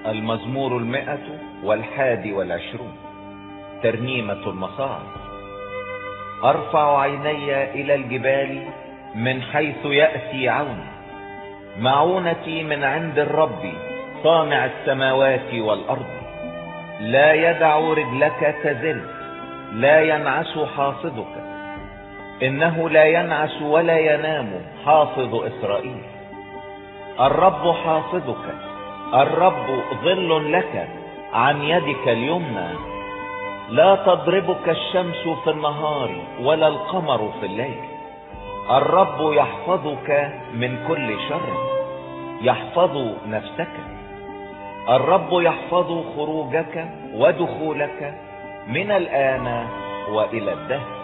المزمور 121 ترنيمة المصاعب. أرفع عيني إلى الجبال من حيث يأتي عوني. معونتي من عند الرب صانع السماوات والأرض. لا يدع رجلك تزل، لا ينعس حافظك. إنه لا ينعس ولا ينام حافظ إسرائيل. الرب حافظك، الرب ظل لك عن يدك اليمنى. لا تضربك الشمس في النهار ولا القمر في الليل. الرب يحفظك من كل شر، يحفظ نفسك. الرب يحفظ خروجك ودخولك من الآن وإلى الدهر.